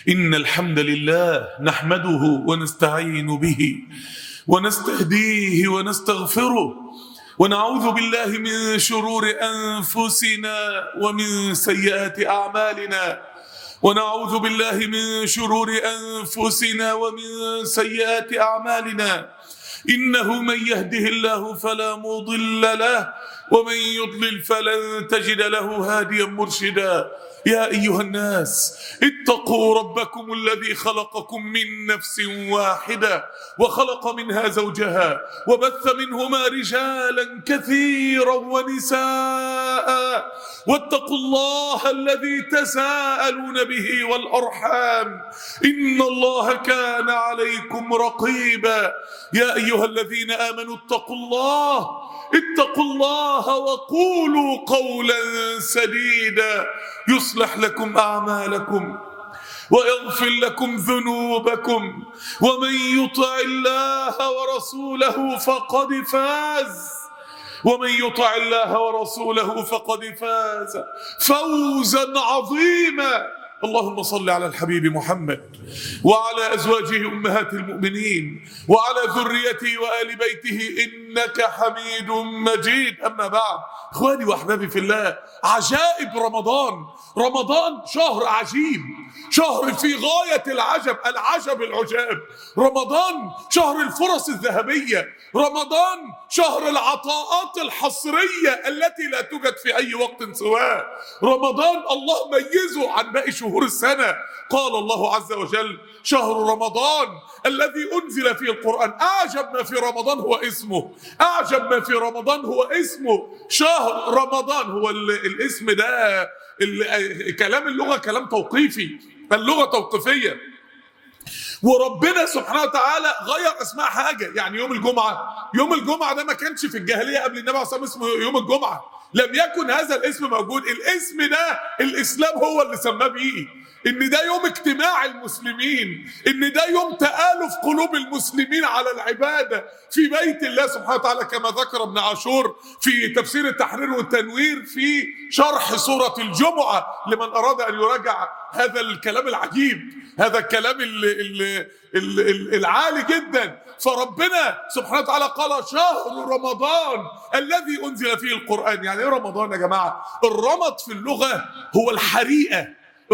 إن الحمد لله نحمده ونستعين به ونستهديه ونستغفره ونعوذ بالله من شرور أنفسنا ومن سيئات أعمالنا ونعوذ بالله من شرور أنفسنا ومن سيئات أعمالنا إنه من يهده الله فلا مضل له ومن يضلل فلن تجد له هاديا مرشدا. يا أيها الناس اتقوا ربكم الذي خلقكم من نفس واحدة وخلق منها زوجها وبث منهما رجالا كثيرا ونساء واتقوا الله الذي تساءلون به والأرحام إن الله كان عليكم رقيبا. يا أيها الذين آمنوا اتقوا الله وقولوا قولا سديدا يصلح لكم أعمالكم ويغفر لكم ذنوبكم ومن يطع الله ورسوله فقد فاز فوزا عظيما. اللهم صل على الحبيب محمد وعلى أزواجه أمهات المؤمنين وعلى ذريته وآل بيته إنك حميد مجيد. أما بعد، إخواني وأحبابي في الله، عجائب رمضان شهر عجيب، شهر في غاية العجب العجاب. رمضان شهر الفرص الذهبية، رمضان شهر العطاءات الحصرية التي لا توجد في أي وقت سواه. رمضان الله ميزه عن باقي شهور السنة. قال الله عز وجل: شهر رمضان الذي أنزل فيه القرآن. أعجب ما في رمضان هو اسمه شهر رمضان. هو الاسم ده كلام اللغة كلام توقيفي، اللغة توقيفية، وربنا سبحانه وتعالى غير اسماء حاجة. يعني يوم الجمعة ده ما كانش في الجاهلية قبل النبي عليه الصلاة والسلام اسمه يوم الجمعة، لم يكن هذا الاسم موجود. الاسم ده الإسلام هو اللي سماه بيه، إن ده يوم اجتماع المسلمين، إن ده يوم تآلف قلوب المسلمين على العبادة في بيت الله سبحانه وتعالى، كما ذكر ابن عاشور في تفسير التحرير والتنوير في شرح سورة الجمعة لمن أراد أن يراجع هذا الكلام العجيب، هذا الكلام العالي جدا. فربنا سبحانه وتعالى قال: شهر رمضان الذي أنزل فيه القرآن. يعني إيه رمضان يا جماعة؟ الرمض في اللغة هو الحريقة،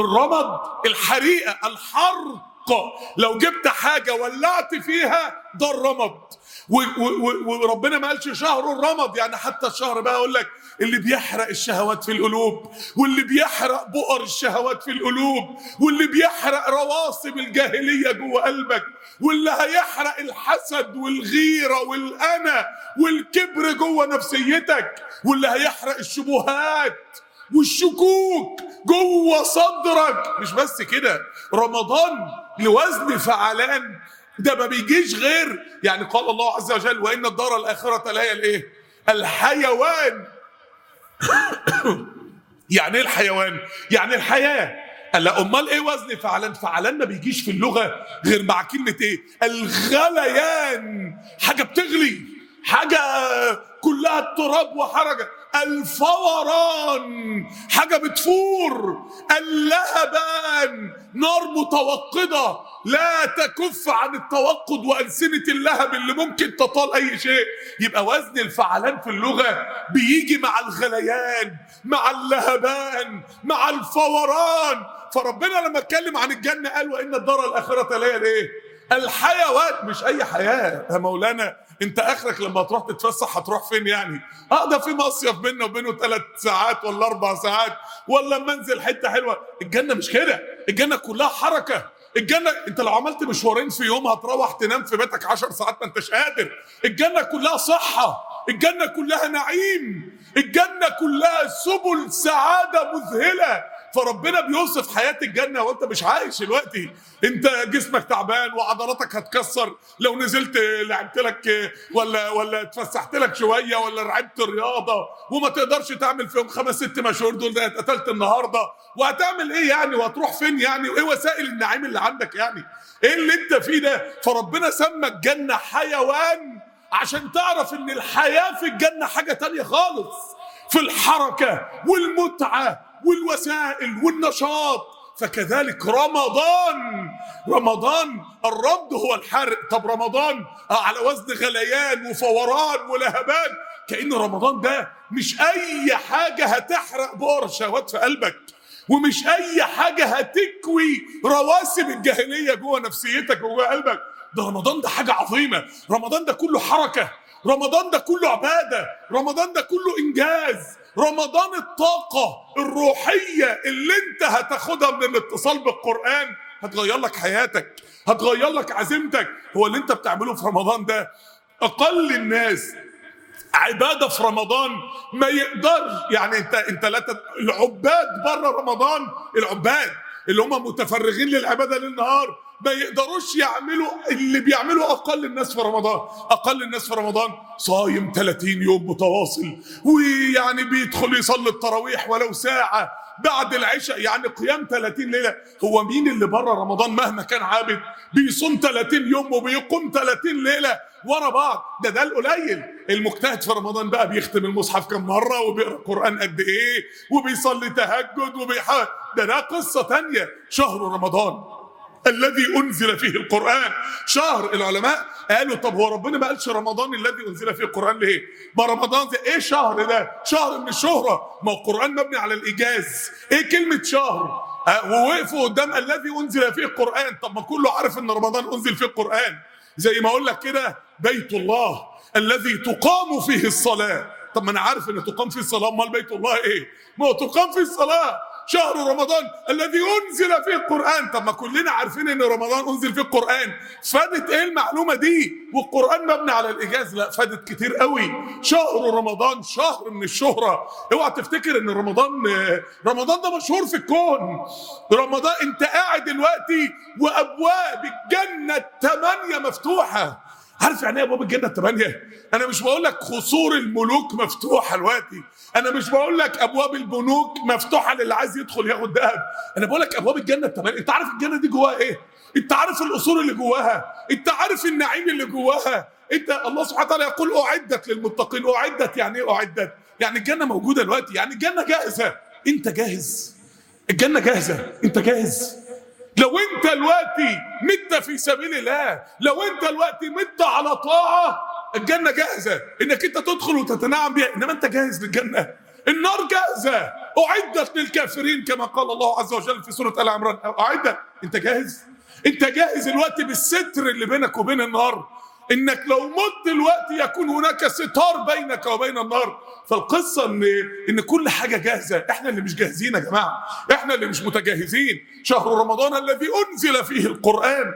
الحرق. لو جبت حاجة ولعت فيها ده الرمض. وربنا ما قالش شهر الرمض، يعني حتى الشهر بقى يقول لك اللي بيحرق الشهوات في القلوب، واللي بيحرق بؤر الشهوات في القلوب، واللي بيحرق رواسب الجاهلية جوه قلبك، واللي هيحرق الحسد والغيرة والأنا والكبر جوه نفسيتك، واللي هيحرق الشبهات والشكوك جوه صدرك. مش بس كده، رمضان لوزن فعلان ده ما بيجيش غير، يعني قال الله عز وجل: وإن الدار الآخرة لهي الإيه؟ الحيوان. يعني إيه الحيوان؟ يعني الحياة. لا، أمال إيه وزن فعلان؟ فعلان ما بيجيش في اللغة غير مع كلمة إيه؟ الغليان، حاجة بتغلي، حاجة كلها اضطراب وحركة. الفوران، حاجة بتفور. اللهبان، نار متوقدة لا تكف عن التوقد وألسنة اللهب اللي ممكن تطال أي شيء. يبقى وزن الفعلان في اللغة بيجي مع الغليان، مع اللهبان، مع الفوران. فربنا لما اتكلم عن الجنة قال: وإن الدار الآخرة لهي الإيه؟ الحيوان. مش أي حياة يا مولانا، انت اخرك لما تروح تتفسح هتروح فين يعني؟ ده في مصيف بيننا وبينه 3 ساعات ولا 4 ساعات، ولا منزل حته حلوه. الجنه مش كده، الجنه كلها حركه. الجنه انت لو عملت مشوارين في يوم هتروح تنام في بيتك 10 ساعات ما انتش قادر. الجنه كلها صحه، الجنه كلها نعيم، الجنه كلها سبل سعاده مذهله. فربنا بيوصف حياة الجنة وانت مش عايش دلوقتي. انت جسمك تعبان وعضلاتك هتكسر لو نزلت لعبت لك ولا اتفسحت لك شوية ولا لعبت رياضة، وما تقدرش تعمل فيهم 5-6 مشهور دول. ده اتقتلت النهاردة وهتعمل ايه يعني؟ وهتروح فين يعني؟ وايه وسائل النعيم اللي عندك يعني؟ ايه اللي انت فيه ده؟ فربنا سمى الجنة حيوان عشان تعرف ان الحياة في الجنة حاجة تانية خالص، في الحركة والمتعة والوسائل والنشاط. فكذلك رمضان الرد هو الحرق. طب رمضان على وزن غليان وفوران ولهبان، كأن رمضان ده مش أي حاجة هتحرق بؤر شهوات في قلبك، ومش أي حاجة هتكوي رواسب الجاهلية جوه نفسيتك وجوه قلبك. ده رمضان ده حاجة عظيمة، رمضان ده كله حركة، رمضان ده كله عبادة، رمضان ده كله إنجاز، رمضان الطاقة الروحية اللي انت هتاخدها من الاتصال بالقرآن هتغير لك حياتك، هتغير لك عزيمتك. هو اللي انت بتعمله في رمضان ده أقل الناس عبادة في رمضان ما يقدرش. يعني انت العباد بره رمضان، العباد اللي هم متفرغين للعبادة للنهار ما يقدروش يعملوا اللي بيعملوا أقل الناس في رمضان. أقل الناس في رمضان صايم 30 يوم متواصل، ويعني بيدخل يصلي التراويح ولو ساعة بعد العشاء، يعني قيام 30 ليلة. هو مين اللي بره رمضان مهما كان عابد بيصوم 30 يوم وبيقوم 30 ليلة ورا بعض؟ ده القليل. المجتهد في رمضان بقى بيختم المصحف كم مرة، وبيقرأ قرآن قد إيه، وبيصلي تهجد، ده قصة تانية. شهر رمضان الذي أنزل فيه القرآن، شهر العلماء قالوا طب هو ربنا ما قالش رمضان الذي أنزل فيه القرآن ليه؟ ما رمضان زي إيه شهر ده؟ شهر من الشهرة، ما القرآن مبني على الإيجاز. إيه كلمة شهر؟ ووقفوا قدام الذي أنزل فيه القرآن. طب ما كله عارف إن رمضان أنزل فيه القرآن. زي ما أقول لك كده بيت الله الذي تقام فيه الصلاة. طب ما أنا عارف إن تقام فيه الصلاة، أمال بيت الله إيه؟ ما هو تقام فيه الصلاة. شهر رمضان الذي أنزل فيه القرآن. طب ما كلنا عارفين إن رمضان أنزل فيه القرآن. فادت إيه المعلومة دي؟ والقرآن مبني على الإيجاز؟ لا، فادت كتير قوي. شهر رمضان شهر من الشهرة. اوعى تفتكر إن رمضان ده مشهور في الكون. رمضان أنت قاعد دلوقتي وأبواب الجنة 8 مفتوحة. عارف يعني ايه ابواب الجنه 8؟ انا مش بقول لك قصور الملوك مفتوحه دلوقتي، انا مش بقول لك ابواب البنوك مفتوحه للي عايز يدخل ياخد ذهب، انا بقول لك ابواب الجنه 8. انت عارف الجنه دي جواها ايه؟ انت عارف القصور اللي جواها؟ انت عارف النعيم اللي جواها؟ انت الله سبحانه وتعالى يقول اعدت للمتقين. اعدت يعني ايه اعدت؟ يعني الجنه موجوده دلوقتي، يعني الجنه جاهزه. انت جاهز؟ الجنه جاهزه، انت جاهز؟ لو انت دلوقتي مت في سبيل الله، لو انت دلوقتي مت على طاعه، الجنه جاهزه انك انت تدخل وتتنعم بها. انما انت جاهز للجنه؟ النار جاهزه اعدت للكافرين كما قال الله عز وجل في سوره ال عمران. اعدت. انت جاهز؟ انت جاهز دلوقتي بالستر اللي بينك وبين النار؟ انك لو مت دلوقتي يكون هناك ستار بينك وبين النار. فالقصه ان كل حاجه جاهزه، احنا اللي مش جاهزين يا جماعه، احنا اللي مش متجهزين. شهر رمضان الذي انزل فيه القران.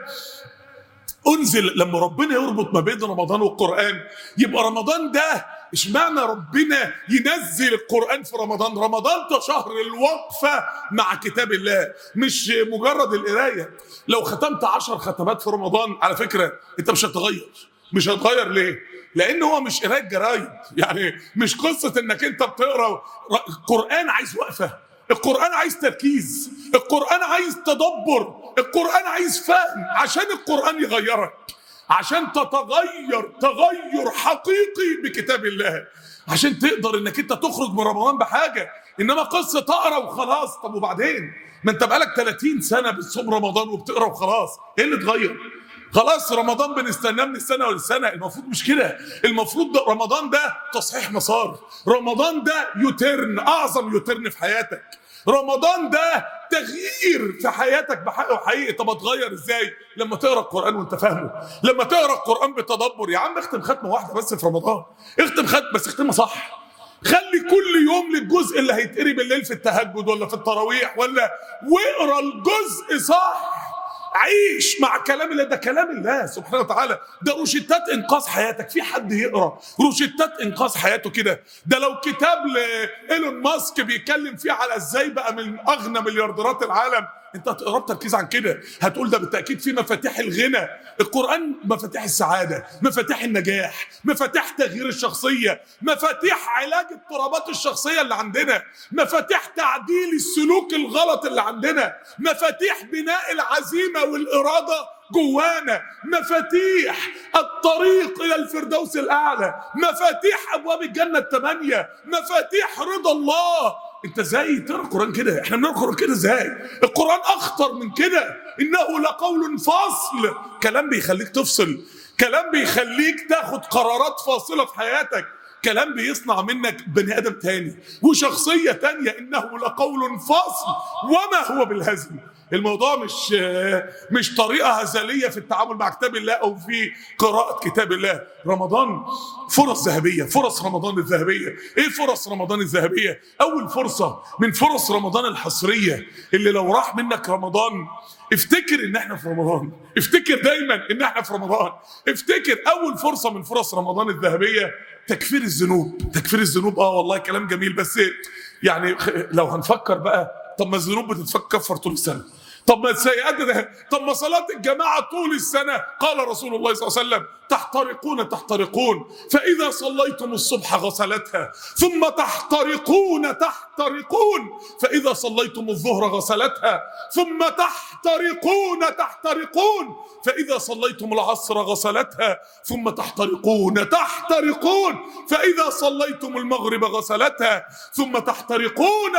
انزل لما ربنا يربط ما بين رمضان والقران يبقى رمضان ده اشمعنى ربنا ينزل القرآن في رمضان؟ رمضان ده شهر الوقفة مع كتاب الله، مش مجرد القراية. لو ختمت 10 ختمات في رمضان على فكرة انت مش هتغير. ليه؟ لان هو مش قراية جرايد، يعني مش قصة انك انت بتقرأ. القرآن عايز وقفة، القرآن عايز تركيز، القرآن عايز تدبر، القرآن عايز فهم عشان القرآن يغيرك، عشان تغير حقيقي بكتاب الله، عشان تقدر انك انت تخرج من رمضان بحاجة. انما قصة تقرا وخلاص، طب وبعدين؟ ما انت بقالك 30 سنة بتصوم رمضان وبتقرا وخلاص، ايه اللي اتغير؟ خلاص رمضان بنستناه من السنة للسنة. المفروض مش كده، المفروض ده رمضان ده تصحيح مسار، رمضان ده يوتيرن، اعظم يوتيرن في حياتك، رمضان ده تغيير في حياتك بحق وحقيقي. طب اتغير ازاي؟ لما تقرا القرآن وانت فاهمه، لما تقرا القرآن بتدبر. يا عم اختم ختمة واحدة بس في رمضان، اختم ختمة بس اختمها صح. خلي كل يوم للجزء اللي هيتقري بالليل في التهجد ولا في التراويح واقرا الجزء صح. عيش مع كلام الله، ده كلام الله سبحانه وتعالى، ده روشتات انقاذ حياتك. في حد يقرا روشتات انقاذ حياته كده؟ ده لو كتاب لإيلون ماسك بيتكلم فيه على ازاي بقى من اغنى مليارديرات العالم، انت هتقرا بتركيز عن كده، هتقول ده بالتاكيد في مفاتيح الغنى. القران مفاتيح السعاده، مفاتيح النجاح، مفاتيح تغيير الشخصيه، مفاتيح علاج اضطرابات الشخصيه اللي عندنا، مفاتيح تعديل السلوك الغلط اللي عندنا، مفاتيح بناء العزيمه والاراده جوانا، مفاتيح الطريق الى الفردوس الاعلى، مفاتيح ابواب الجنه 8، مفاتيح رضا الله. انت ازاي تقرا القران كده؟ احنا بنقرا القران كده ازاي؟ القران اخطر من كده، انه لقول فصل، كلام بيخليك تفصل، كلام بيخليك تاخد قرارات فاصله في حياتك، كلام بيصنع منك بني ادم تاني وشخصيه تانيه. انه لقول فصل وما هو بالهزل. الموضوع مش طريقه هزليه في التعامل مع كتاب الله او في قراءه كتاب الله. رمضان فرص ذهبيه، فرص رمضان الذهبيه. ايه فرص رمضان الذهبيه؟ اول فرصه من فرص رمضان الحصريه اللي لو راح منك رمضان افتكر ان احنا في رمضان، افتكر دايما ان احنا في رمضان، افتكر اول فرصه من فرص رمضان الذهبيه تكفير الذنوب. تكفير الذنوب والله كلام جميل، بس يعني لو هنفكر بقى، طب ما الذنوب بتتكفر طول السنه، طب ما السيئات ده، طب ما صلاه الجماعه طول السنه. قال رسول الله صلى الله عليه وسلم تحترقون فاذا صليتم الصبح غسلتها، ثم تحترقون فاذا صليتم الظهر غسلتها، ثم تحترقون فاذا صليتم العصر غسلتها، ثم تحترقون فاذا صليتم المغرب غسلتها، ثم تحترقون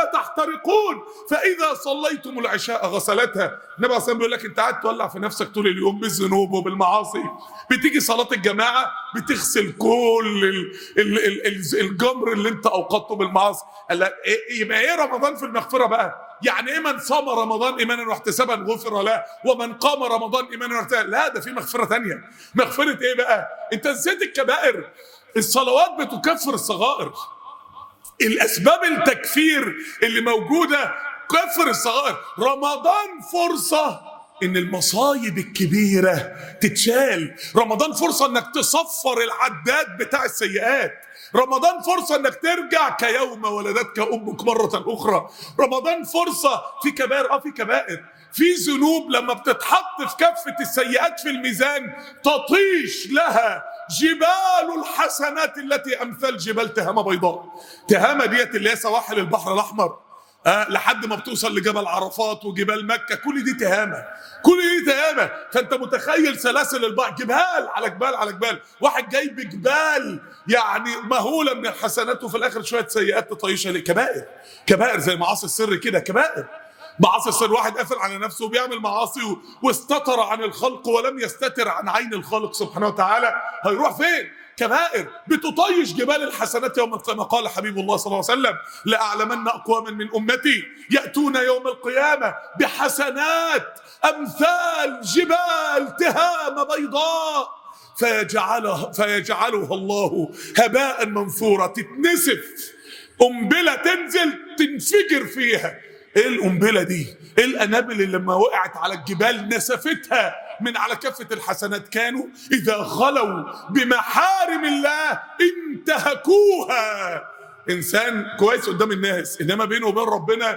فاذا صليتم العشاء غسلتها. النبي عليه الصلاه والسلام بيقول لك انت قاعد تولع في نفسك طول اليوم بالذنوب وبالمعاصي، بتيجي صلاه الجماعه بتغسل كل الجمر اللي انت اوقدته بالمعاصي. قال لك يبقى ايه رمضان في المغفره بقى؟ يعني ايه من صام رمضان ايمانا واحتسابا غفر له، ومن قام رمضان ايمانا واحتسابا؟ لا، ده في مغفره ثانيه. مغفره ايه بقى؟ انت نسيت الكبائر. الصلوات بتكفر الصغائر. الاسباب التكفير اللي موجوده كفر الصغائر. رمضان فرصه ان المصايب الكبيره تتشال. رمضان فرصه انك تصفر العداد بتاع السيئات. رمضان فرصه انك ترجع كيوم ولدتك امك مره اخرى. رمضان فرصه في كبائر، في كبائر، في ذنوب لما بتتحط في كفه السيئات في الميزان تطيش لها جبال الحسنات التي امثال جبال تهامه بيضاء. تهامه ديت اللي هي سواحل البحر الاحمر، لحد ما بتوصل لجبل عرفات وجبال مكة، كل دي تهامة، كل دي تهامة. فانت متخيل سلاسل البحر، جبال على جبال على جبال، واحد جايب جبال يعني مهولة من الحسنات وفي الاخر شوية سيئات تطيشها. لكبائر، كبائر زي معاصي السر كده، كبائر معاصي السر. واحد قافل على نفسه وبيعمل معاصي واستتر عن الخلق ولم يستتر عن عين الخالق سبحانه وتعالى، هيروح فين؟ كبائر بتطيش جبال الحسنات يوم القيامة. قال حبيب الله صلى الله عليه وسلم لأعلمن أقواما من أمتي يأتون يوم القيامة بحسنات أمثال جبال تهامة بيضاء فيجعلها الله هباء منثورا. تتنسف، قنبلة تنزل تنفجر فيها. ايه القنبله دي؟ ايه القنابل اللي لما وقعت على الجبال نسفتها من على كافه الحسنات؟ كانوا اذا خلوا بمحارم الله انتهكوها. انسان كويس قدام الناس، انما بينه وبين ربنا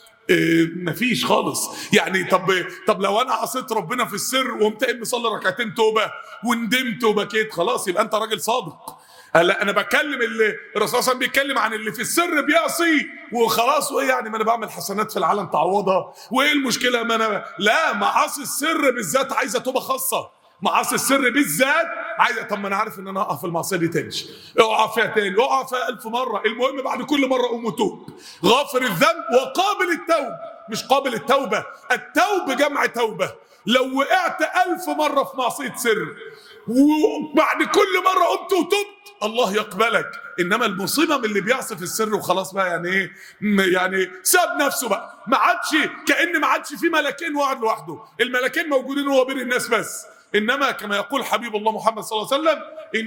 مفيش خالص. يعني طب لو انا عصيت ربنا في السر وقمت قايم مصلي ركعتين توبه وندمت وبكيت، خلاص يبقى انت راجل صادق. لا، انا بتكلم اللي الرسول صلى الله عليه وسلم بيتكلم عن اللي في السر بيعصي وخلاص، وايه يعني ما انا بعمل حسنات في العالم تعوضها، وايه المشكله؟ ما انا لا، معاصي السر بالذات عايزه توبه خاصه. معاصي السر بالذات عايزه، طب ما انا عارف ان انا هقع في المعصيه دي تاني، اقع فيها تاني، اقع فيها 1000 مره، المهم بعد كل مره اقوم وتوب. غافر الذنب وقابل التوب، مش قابل التوبه، التوب جمع توبه. لو وقعت 1000 مره في معصيه سر وبعد كل مره قمت وتوبت الله يقبلك. انما المصيبه من اللي بيعصي في السر وخلاص بقى، يعني ايه؟ يعني ساب نفسه بقى، ما عادش كأن ما عادش في ملكين وقعد لوحده. الملكين موجودين هو بين الناس بس. انما كما يقول حبيب الله محمد صلى الله عليه وسلم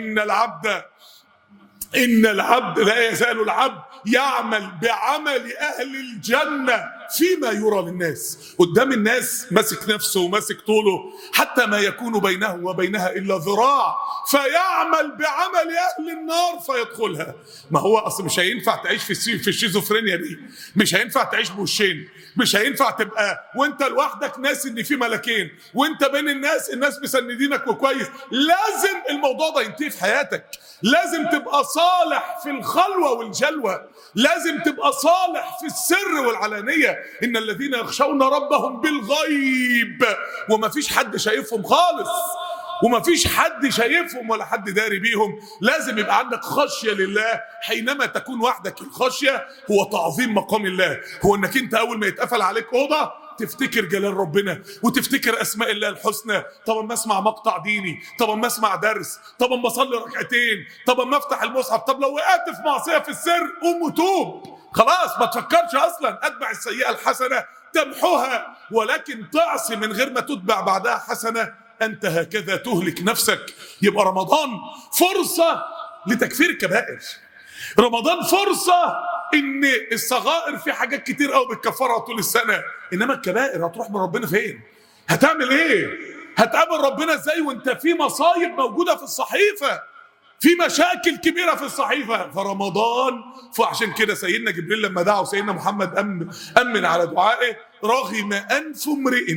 إن العبد لا يزال العبد يعمل بعمل أهل الجنة فيما يرى للناس. قدام الناس ماسك نفسه وماسك طوله حتى ما يكون بينه وبينها إلا ذراع، فيعمل بعمل أهل النار فيدخلها. ما هو أصلا مش هينفع تعيش في الشيزوفرينيا دي، مش هينفع تعيش بوشين، مش هينفع تبقى وانت لوحدك ناس ان في ملكين، وانت بين الناس مسندينك وكويس. لازم الموضوع ده ينتهي في حياتك. لازم تبقى صالح في الخلوة والجلوة، لازم تبقى صالح في السر والعلانية. إن الذين يخشون ربهم بالغيب، وما فيش حد شايفهم خالص. ومفيش حد شايفهم ولا حد داري بيهم. لازم يبقى عندك خشية لله حينما تكون وحدك. الخشية هو تعظيم مقام الله، هو انك انت اول ما يتقفل عليك اوضة تفتكر جلال ربنا وتفتكر اسماء الله الحسنى. طب اما اسمع مقطع ديني، طب اما اسمع درس، طب اما اصلي ركعتين، طب اما افتح المصحف، طب لو وقعت في معصية في السر قوم وتوب، خلاص ما تفكرش اصلا. اتبع السيئة الحسنة تمحوها، ولكن تعصي من غير ما تتبع بعدها حسنة، انت هكذا تهلك نفسك. يبقى رمضان فرصة لتكفير الكبائر، رمضان فرصة ان الصغائر في حاجات كتير قوي بتكفرها طول السنة، انما الكبائر هتروح من ربنا فين؟ هتعمل ايه؟ هتقابل ربنا ازاي وانت في مصايب موجودة في الصحيفة، في مشاكل كبيرة في الصحيفة؟ فرمضان، فعشان كده سيدنا جبريل لما دعوا سيدنا محمد أمن على دعائه: رغم أنف امرئ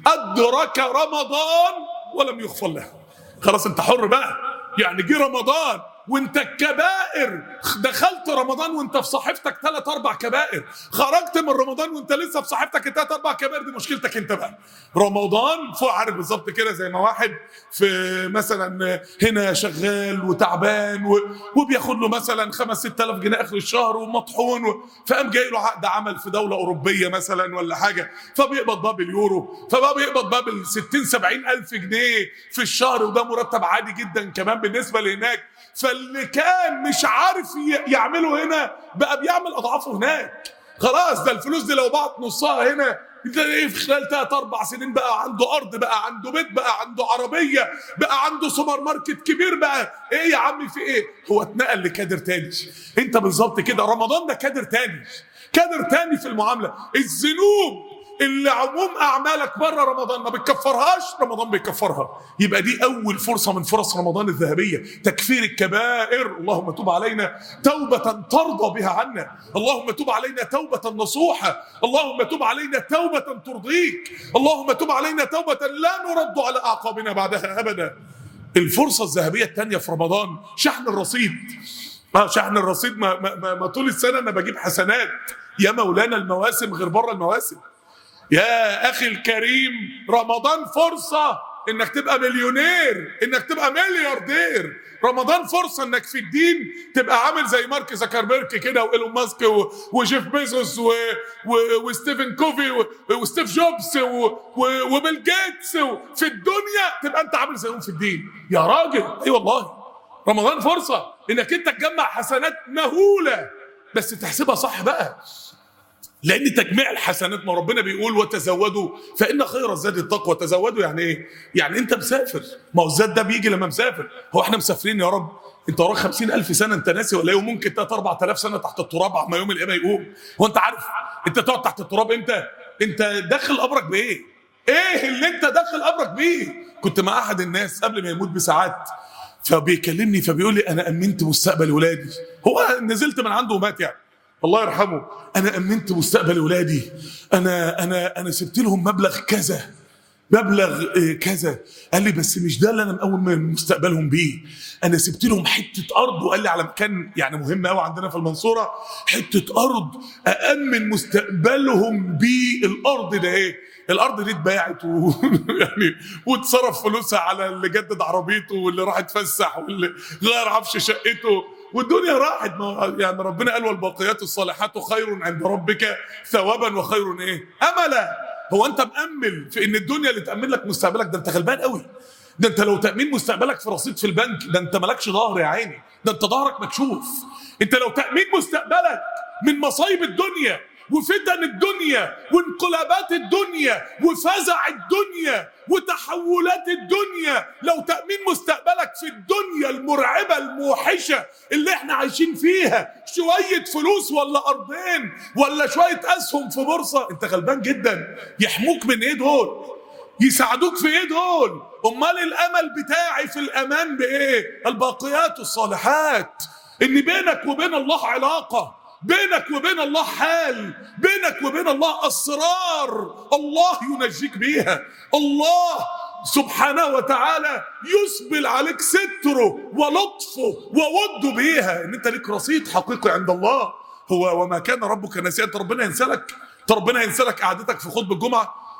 أدرك رمضان ولم يغفر له. خلاص انت حر بقى، يعني جه رمضان وانت الكبائر، دخلت رمضان وانت في صحيفتك 3-4 كبائر، خرجت من رمضان وانت لسه في صحيفتك 3-4 كبائر، دي مشكلتك انت بقى. رمضان فوق عارف بالظبط كده زي ما واحد في مثلا هنا شغال وتعبان وبياخد له مثلا 5-6 آلاف جنيه اخر الشهر ومطحون، فقام جاي له عقد عمل في دوله اوروبيه مثلا ولا حاجه، فبيقبض بقى باليورو، فبقى بيقبض بقى بال 60-70 الف جنيه في الشهر، وده مرتب عادي جدا كمان بالنسبه لهناك. فاللي كان مش عارف يعمله هنا بقى بيعمل اضعافه هناك. خلاص ده الفلوس دي لو بعت نصها هنا في خلال 3-4 سنين بقى عنده ارض، بقى عنده بيت، بقى عنده عربيه، بقى عنده سوبر ماركت كبير. بقى ايه يا عمي في ايه؟ هو اتنقل لكادر تاني. انت بالظبط كده رمضان ده كادر تاني، كادر تاني في المعامله. الذنوب اللي عموم اعمالك بره رمضان ما بتكفرهاش، رمضان بيكفرها. يبقى دي اول فرصه من فرص رمضان الذهبيه، تكفير الكبائر. اللهم تب علينا توبه ترضى بها عنا، اللهم تب علينا توبه نصوحه، اللهم تب علينا توبه ترضيك، اللهم تب علينا توبه لا نرد على اعقابنا بعدها ابدا. الفرصه الذهبيه الثانيه في رمضان شحن الرصيد. شحن الرصيد. ما طول السنه انا بجيب حسنات يا مولانا، المواسم غير بره المواسم. يا اخي الكريم، رمضان فرصة انك تبقى مليونير، انك تبقى ملياردير. رمضان فرصة انك في الدين تبقى عامل زي مارك زكربيرج كده، وايلون ماسك وجيف بيزوس وستيفن كوفي وستيف جوبز وبيل جيتس. في الدنيا تبقى انت عامل زيهم في الدين يا راجل. اي والله رمضان فرصة انك انت تجمع حسنات مهولة، بس تحسبها صح بقى، لان تجميع الحسنات، ما ربنا بيقول وتزودوا فان خير الزاد التقوى. تزودوا يعني ايه؟ يعني انت مسافر، ما هو الزاد ده بيجي لما مسافر. هو احنا مسافرين يا رب؟ انت وراك 50,000 سنه انت ناسي ولا ايه؟ وممكن 3-4 آلاف سنه تحت التراب عما يوم القيامه يقوم. هو انت عارف انت تقعد تحت التراب امتى؟ انت داخل قبرك بايه؟ ايه اللي انت داخل قبرك بيه؟ كنت مع احد الناس قبل ما يموت بساعات، فبيكلمني فبيقول لي انا امنت مستقبل ولادي. هو نزلت من عنده ومات يعني، الله يرحمه. انا امنت مستقبل ولادي، انا سبت لهم مبلغ كذا، مبلغ كذا. قال لي بس مش ده اللي انا مقوم من مستقبلهم بيه، انا سبت لهم حته ارض. وقال لي على مكان يعني مهم قوي عندنا في المنصوره، حته ارض أأمن مستقبلهم بيه. الارض ده ايه؟ الارض دي اتباعت يعني واتصرف فلوسها على اللي جدد عربيته واللي راح يتفسح واللي غير عفش شقته، والدنيا راحت. يعني ربنا قال والباقيات الصالحات خير عند ربك ثوابا وخير ايه؟ املا. هو انت مأمل في ان الدنيا اللي تأمن لك مستقبلك؟ ده انت غلبان قوي. ده انت لو تأمين مستقبلك في رصيد في البنك، ده انت مالكش ظهر يا عيني، ده انت ظهرك مكشوف. انت لو تأمين مستقبلك من مصايب الدنيا وفتن الدنيا وانقلابات الدنيا وفزع الدنيا وتحولات الدنيا، لو تأمين مستقبلك في الدنيا المرعبة الموحشة اللي احنا عايشين فيها شوية فلوس ولا أرضين ولا شوية أسهم في بورصة، انت غلبان جدا. يحموك من ايه دول؟ يساعدوك في ايه دول؟ امال الامل بتاعي في الامان بايه؟ الباقيات الصالحات، ان بينك وبين الله علاقة، بينك وبين الله حال، بينك وبين الله أسرار الله ينجيك بيها. الله سبحانه وتعالى يسبل عليك ستره ولطفه ووده بيها، ان انت ليك رصيد حقيقي عند الله. هو وما كان ربك نسيا. انت ربنا ينسى لك؟ انت ربنا ينسى لك قعدتك في خطبة الجمعة؟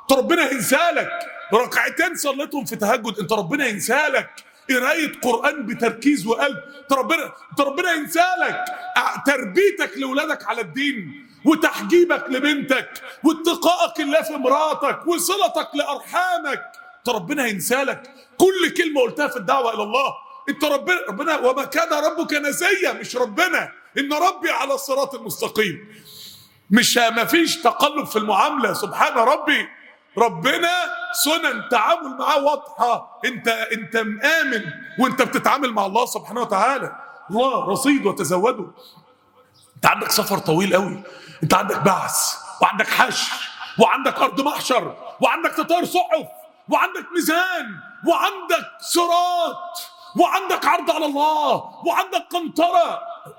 انت ربنا هينسالك. ركعتين صليتهم في تهجد انت ربنا هينسالك. قرايه قران بتركيز وقلب انت ربنا هينسالك. تربيتك لاولادك على الدين، وتحجيبك لبنتك، واتقائك الله في مراتك، وصلتك لارحامك، انت ربنا هينسالك. كل كلمه قلتها في الدعوه الى الله انت ربنا وما كان ربك نسيا، مش ربنا ان ربي على الصراط المستقيم. مش ما فيش تقلب في المعامله، سبحان ربي. ربنا سنن تعامل معاه واضحه. انت مآمن وانت بتتعامل مع الله سبحانه وتعالى. الله رصيد وتزودوا. انت عندك سفر طويل قوي، انت عندك بعث وعندك حشر وعندك ارض محشر وعندك تطير صحف وعندك ميزان وعندك صراط وعندك عرض على الله وعندك قنطره.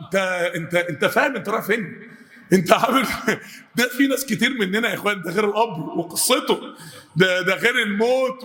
انت فاهم انت رايح فين؟ انت عامل ده. في ناس كتير مننا يا اخوان، ده غير الاب وقصته، ده غير الموت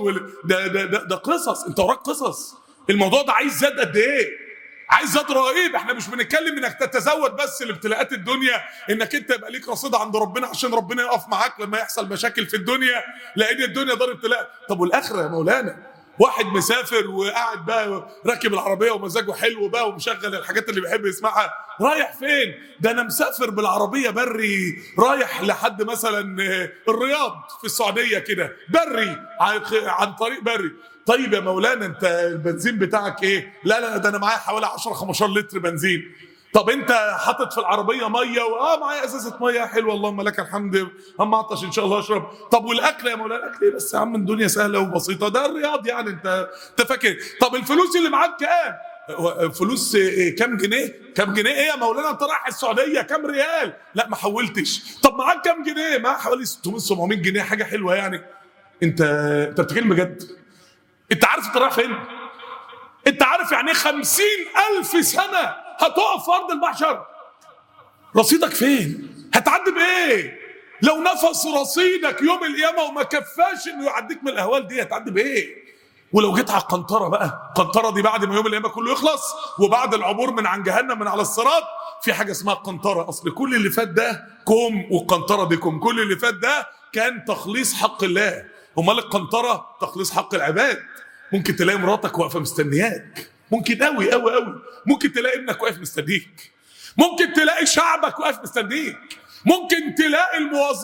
ده قصص. انت وراك قصص. الموضوع ده عايز زاد قد ايه؟ عايز زاد رهيب. احنا مش بنتكلم انك تتزود بس لابتلاءات الدنيا، انك انت يبقى ليك رصيد عند ربنا عشان ربنا يقف معاك لما يحصل مشاكل في الدنيا، لان الدنيا دار ابتلاء. طب والاخره يا مولانا؟ واحد مسافر وقاعد بقى راكب العربيه ومزاجه حلو بقى ومشغل الحاجات اللي بيحب يسمعها، رايح فين؟ ده انا مسافر بالعربيه بري، رايح لحد مثلا الرياض في السعوديه كده بري، عن طريق بري. طيب يا مولانا انت البنزين بتاعك ايه؟ لا ده انا معايا حوالي 10-15 لتر بنزين. طب انت حاطط في العربيه ميه معايا ازازه ميه حلوه اللهم لك الحمد، اما اعطش ان شاء الله اشرب. طب والاكل يا مولانا؟ الاكل ايه بس يا عم؟ الدنيا سهله وبسيطه، ده الرياض يعني انت فاكر. طب الفلوس اللي معاك كام؟ فلوس كام جنيه؟ كام جنيه ايه يا مولانا؟ انت رايح السعوديه كام ريال؟ لا ما حولتش. طب معاك كام جنيه؟ معاك حوالي 600-700 جنيه، حاجه حلوه يعني. انت بتتكلم بجد؟ انت عارف انت رايح فين؟ انت عارف يعني ايه 50,000 سنه هتقف في ارض المحشر؟ رصيدك فين؟ هتعدي بايه؟ لو نفس رصيدك يوم القيامه وما كفاش انه يعديك من الاهوال دي، هتعدي بايه؟ ولو جيت على القنطره بقى، القنطره دي بعد ما يوم القيامه كله يخلص وبعد العبور من عن جهنم من على الصراط، في حاجه اسمها القنطره. اصل كل اللي فات ده كوم، والقنطره دي كوم. كل اللي فات ده كان تخليص حق الله، امال القنطره تخليص حق العباد. ممكن تلاقي مراتك واقفه مستنياك، ممكن قوي قوي قوي. ممكن تلاقي ابنك واقف مستنيك، ممكن تلاقي شعبك واقف مستنيك، ممكن تلاقي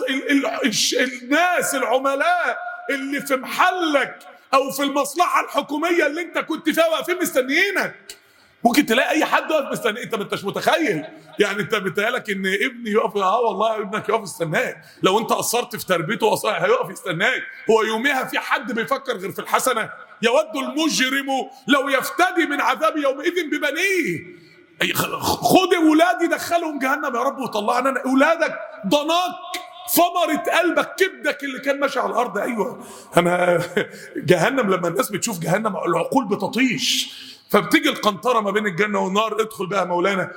الناس العملاء اللي في محلك او في المصلحه الحكوميه اللي انت كنت فيها واقفين مستنيينك. ممكن تلاقي اي حد واقف مستنيك. انت ما انتش متخيل يعني. انت بتهيألك ان ابني يقف؟ والله ابنك يقف يستناك. لو انت قصرت في تربيته هيقف يستناك. هو يوميها في حد بيفكر غير في الحسنه؟ يود المجرم لو يفتدي من عذاب يومئذ ببنيه. خد اولادي دخلهم جهنم يا رب وطلعنا انا. اولادك ضناك، ثمرة قلبك، كبدك اللي كان ماشي على الارض. ايوه انا جهنم. لما الناس بتشوف جهنم العقول بتطيش. فبتيجي القنطره ما بين الجنه والنار. ادخل بقى مولانا.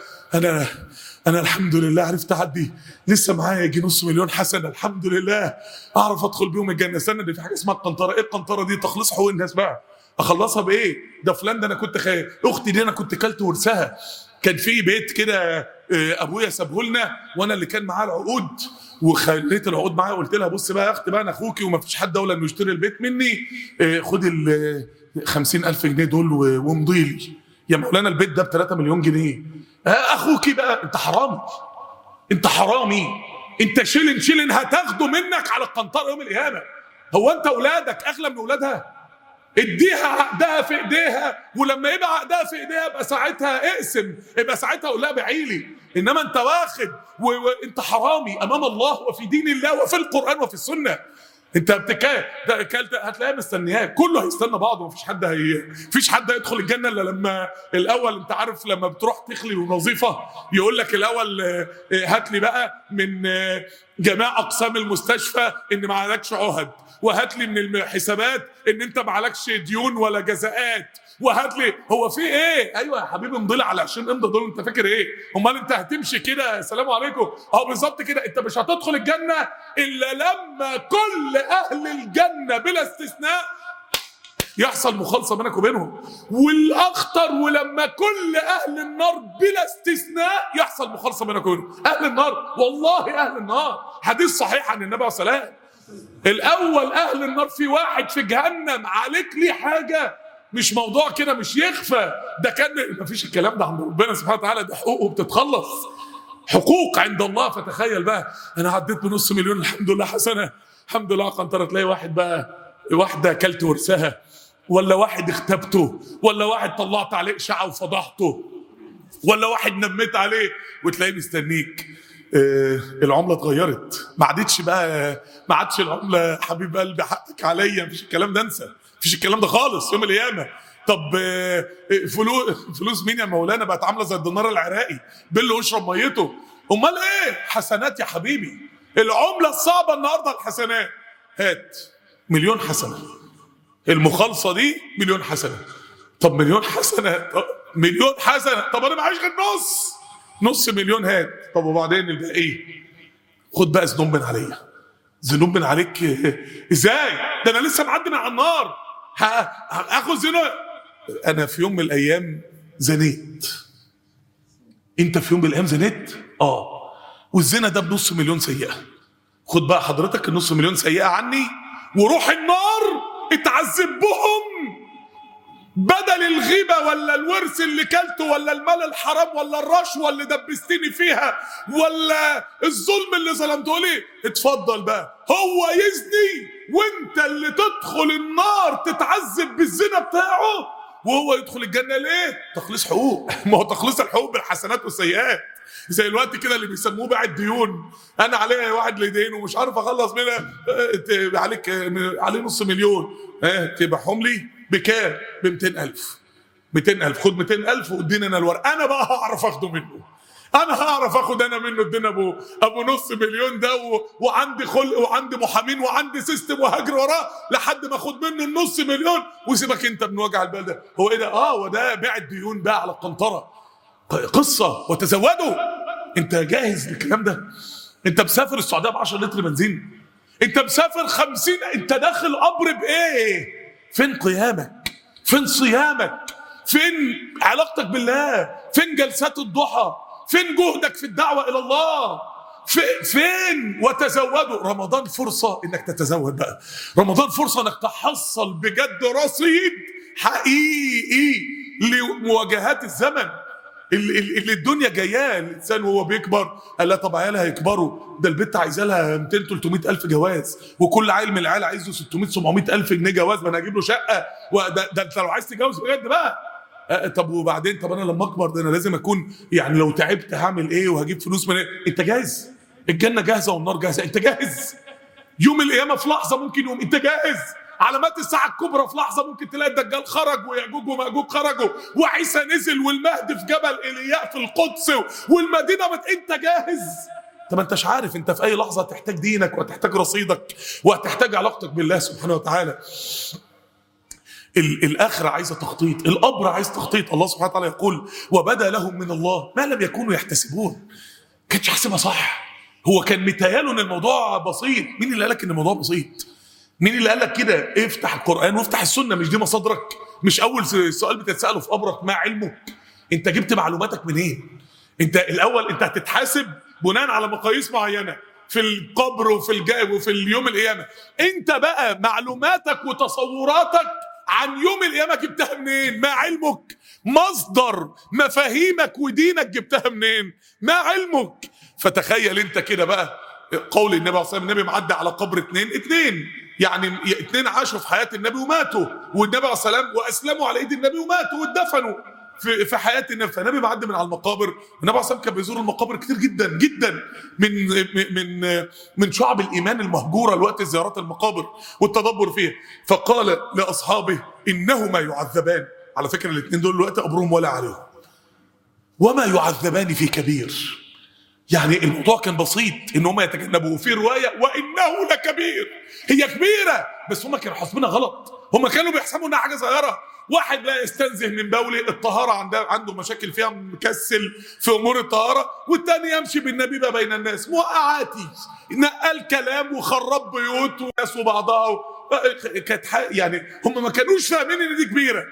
انا الحمد لله عرفت اعدي، لسه معايا يجي 500,000 حسنه الحمد لله اعرف ادخل بيهم الجنه. استنى، دي في حاجه اسمها القنطره. ايه القنطره دي؟ تخليص حقوق الناس بقى. اخلصها بايه؟ ده فلان ده انا كنت اختي دي انا كنت كلت ورثها. كان في بيت كده ابويا سابه لنا وانا اللي كان معاه العقود، وخليت العقود معايا وقلت لها بص بقى يا اختي بقى، انا اخوكي وما فيش حد اولى انه يشتري البيت مني، خد ال 50,000 جنيه دول وامضي لي. يا مولانا البيت ده ب 3 مليون جنيه. اخوكي بقى. انت حرامي، انت حرامي، انت شيلن هتاخده منك على القنطره يوم القيامه. هو انت اولادك اغلى من اولادها؟ اديها عقدها في ايديها، ولما يبقى عقدها في ايديها يبقى ساعتها اقسم، يبقى ساعتها قول لها بعيلي. انما انت واخد وانت حرامي امام الله وفي دين الله وفي القران وفي السنه. انت هتلاقيها مستنياك. كله هيستنى بعضه. مفيش حد هيدخل الجنه الا لما الاول، انت عارف لما بتروح تخلي وظيفه يقول لك الاول هات لي بقى من جميع اقسام المستشفى ان ما عليكش عهد، وهات لي من الحسابات ان انت ما عليكش ديون ولا جزاءات، وهات لي. هو في ايه؟ ايوه يا حبيبي امضي لي على 20 امضه دول. انت فاكر ايه؟ امال انت هتمشي كده السلام عليكم؟ بالظبط كده. انت مش هتدخل الجنه الا لما كل اهل الجنه بلا استثناء يحصل مخالصه بينك وبينهم، والاخطر ولما كل اهل النار بلا استثناء يحصل مخالصه بينك وبينهم. اهل النار والله اهل النار. حديث صحيح عن النبي عليه الصلاه والسلام. الاول اهل النار في واحد في جهنم عليك ليه حاجه، مش موضوع كده مش يخفى، ده كان مفيش الكلام ده عند ربنا سبحانه وتعالى، ده حقوقه بتتخلص، حقوق عند الله. فتخيل بقى انا عديت بنص مليون الحمد لله حسنه، الحمد لله قنطره، تلاقي واحد بقى واحده اكلت ورثها، ولا واحد اختبته، ولا واحد طلعت عليه اشاعه وفضحته، ولا واحد نميت عليه وتلاقيه مستنيك. العمله اتغيرت، ما عادتش بقى، ما عادش العمله حبيب قلبي حقك عليا، مفيش الكلام ده، انسى، مفيش الكلام ده خالص يوم القيامه. طب فلوس مين يا مولانا؟ بقت عامله زي الدينار العراقي، بله واشرب ميته. امال ايه؟ حسنات يا حبيبي، العمله الصعبه النهارده الحسنات. هات مليون حسنه، المخالصه دي مليون حسنه. طب مليون حسنه، طب مليون حسنه، طب انا معيش غير نص مليون، هات. طب وبعدين الباقي ايه؟ خد بقى ذنوب من عليا، ذنوب من عليك. ازاي ده انا لسه معدي من على النار هاخد ذنوب؟ انا في يوم من الايام زنيت، انت في يوم من الايام زنيت، والزنا ده بنص مليون سيئه. خد بقى حضرتك النص مليون سيئه عني، وروح النار اتعذب بهم، بدل الغيبة ولا الورث اللي كلته ولا المال الحرام ولا الرشوة اللي دبستني فيها ولا الظلم اللي ظلمته لي. اتفضل بقى هو يزني وانت اللي تدخل النار تتعذب بالزنا بتاعه، وهو يدخل الجنة ليه؟ تخليص حقوق. ما هو تخليص الحقوق بالحسنات والسيئات. زي الوقت كده اللي بيسموه بقى الديون، انا عليا واحد لي دين ومش عارف اخلص منها، عليك عليه نص مليون، تبيعهم لي بكام؟ ب 200,000. 200,000، خد 200,000 واديني انا الورق، انا بقى هعرف اخده منه، انا هعرف اخد انا منه الدين ابو نص مليون ده، وعندي خلق وعندي محامين وعندي سيستم وهجر وراه لحد ما اخد منه النص مليون. وسيبك انت من وجع البال ده. هو ايه ده؟ وده بيع الديون بقى على القنطره، قصه. وتزودوا. انت جاهز للكلام ده؟ انت مسافر السعوديه ب 10 لتر بنزين، انت مسافر 50، انت داخل قبر بايه؟ فين قيامك؟ فين صيامك؟ فين علاقتك بالله؟ فين جلسات الضحى؟ فين جهدك في الدعوه الى الله؟ فين؟ وتزودوا. رمضان فرصه انك تتزود بقى، رمضان فرصه انك تحصل بجد رصيد حقيقي لمواجهات الزمن اللي الدنيا جايه. الانسان وهو بيكبر قال لا طب عيالها هيكبروا، ده البت عايزه لها 200 300 الف جواز، وكل عيل من العيال عايز له 600 700 الف جنيه جواز، ما انا هجيب له شقه، ده انت لو عايز تتجوز بجد بقى. طب وبعدين؟ طب انا لما اكبر ده انا لازم اكون يعني لو تعبت هعمل ايه وهجيب فلوس من ايه؟ انت جاهز؟ الجنه جاهزه والنار جاهزه، انت جاهز؟ يوم القيامه في لحظه ممكن يوم، انت جاهز؟ علامات الساعه الكبرى في لحظه ممكن تلاقي الدجال خرج ويأجوج ومأجوج خرجوا وعيسى نزل والمهدي في جبل ايلياء في القدس والمدينه انت جاهز؟ طب ما انتش عارف انت في اي لحظه هتحتاج دينك وهتحتاج رصيدك وهتحتاج علاقتك بالله سبحانه وتعالى. الاخره عايزه تخطيط، القبر عايز تخطيط. الله سبحانه وتعالى يقول وبدا لهم من الله ما لم يكونوا يحتسبون. كانش حاسبها صح، هو كان متهيأله ان الموضوع بسيط. مين اللي قالك ان الموضوع بسيط؟ مين اللي قالك كده؟ افتح القرآن وافتح السنة، مش دي مصادرك؟ مش أول سؤال بتتسأله في قبرك ما علمك؟ أنت جبت معلوماتك منين؟ أنت الأول أنت هتتحاسب بناء على مقاييس معينة في القبر وفي الجاي وفي اليوم القيامة. أنت بقى معلوماتك وتصوراتك عن يوم القيامة جبتها منين؟ ما علمك؟ مصدر مفاهيمك ودينك جبتها منين؟ ما علمك؟ فتخيل أنت كده بقى قول النبي عليه الصلاة والسلام، النبي معدي على قبر اتنين يعني اتنين عاشوا في حياة النبي وماتوا، والنبي عليه الصلاة والسلام وأسلموا على إيد النبي وماتوا واتدفنوا في حياة النبي. فالنبي معدي من على المقابر، والنبي عليه الصلاة والسلام كان بيزور المقابر كتير جدا جدا، من شعب الإيمان المهجورة لوقت زيارات المقابر والتدبر فيها. فقال لأصحابه إنهما يعذبان. على فكرة الاثنين دول الوقت قبرهم ولا عليهم، وما يعذبان في كبير. يعني الموضوع كان بسيط ان هم يتجنبوا. وفي روايه وانه لكبير، هي كبيره بس هم كانوا حاسبينها غلط، هم كانوا بيحسبوا انها حاجه صغيره. واحد لا يستنزه من بوله، الطهاره عنده مشاكل فيها، مكسل في امور الطهاره، والتاني يمشي بالنبيبه بين الناس، موقعاتي، نقل كلام وخرب بيوت وناس وبعضها. كانت يعني هم ما كانوش فاهمين ان دي كبيره،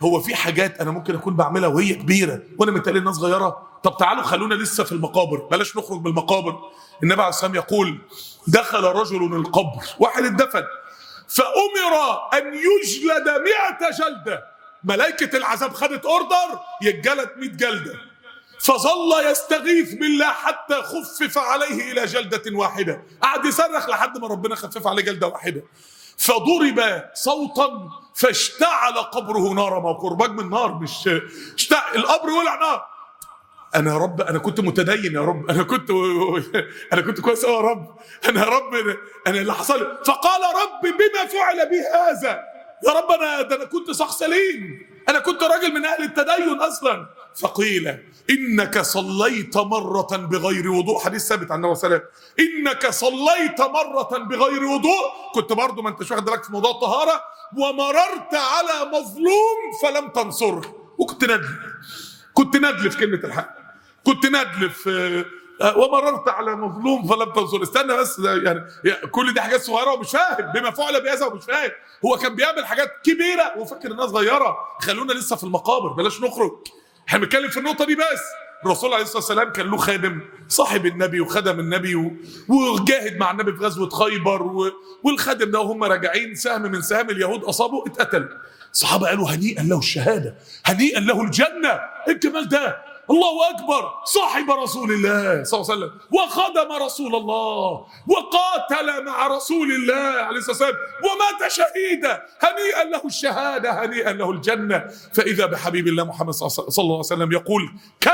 هو في حاجات انا ممكن اكون بعملها وهي كبيره وانا متقال الناس صغيره. طب تعالوا خلونا لسه في المقابر، بلاش نخرج من المقابر. النبي عليه الصلاه والسلام يقول: دخل رجل القبر، واحد اتدفن، فامر ان يجلد 100 جلده. ملائكه العذاب خدت اوردر يتجلد 100 جلده، فظل يستغيث بالله حتى خفف عليه الى جلده واحده. قعد يصرخ لحد ما ربنا خفف عليه جلده واحده. فضرب صوتا فاشتعل قبره نارا. ما هو قرباج من نار، مش القبر ولع نار. انا يا رب انا كنت متدين، يا رب انا كنت كويس قوي يا رب، انا يا رب انا اللي حصل. فقال: رب بما فعل بي هذا؟ يا رب انا كنت شخص سليم، انا كنت راجل من اهل التدين اصلا. فقيل: انك صليت مره بغير وضوء. حديث ثابت عن النبي صلى الله عليه وسلم: انك صليت مره بغير وضوء. كنت برضو ما انتش واخد بالك في موضوع الطهاره. ومررت على مظلوم فلم تنصره. وكنت ندل في كلمه الحق، كنت ندل في ومررت على مظلوم فلم تنصر. استنى بس، يعني كل دي حاجات صغيره ومش فاهم بما فعل بهذا ومش فاهم. هو كان بيعمل حاجات كبيره وفاكر انها صغيره. خلونا لسه في المقابر، بلاش نخرج، احنا بنتكلم في النقطه دي بس. الرسول عليه الصلاه والسلام كان له خادم صاحب النبي وخدم النبي وجاهد مع النبي في غزوه خيبر، والخادم ده وهم راجعين سهم من سهام اليهود اصابه، اتقتل. الصحابه قالوا: هنيئا له الشهاده، هنيئا له الجنه. ايه الجمال ده؟ الله اكبر، صاحب رسول الله صلى الله عليه وسلم وخدم رسول الله وقاتل مع رسول الله عليه الصلاه والسلام ومات شهيدا، هنيئا له الشهاده، هنيئا له الجنه. فاذا بحبيب الله محمد صلى الله عليه وسلم يقول: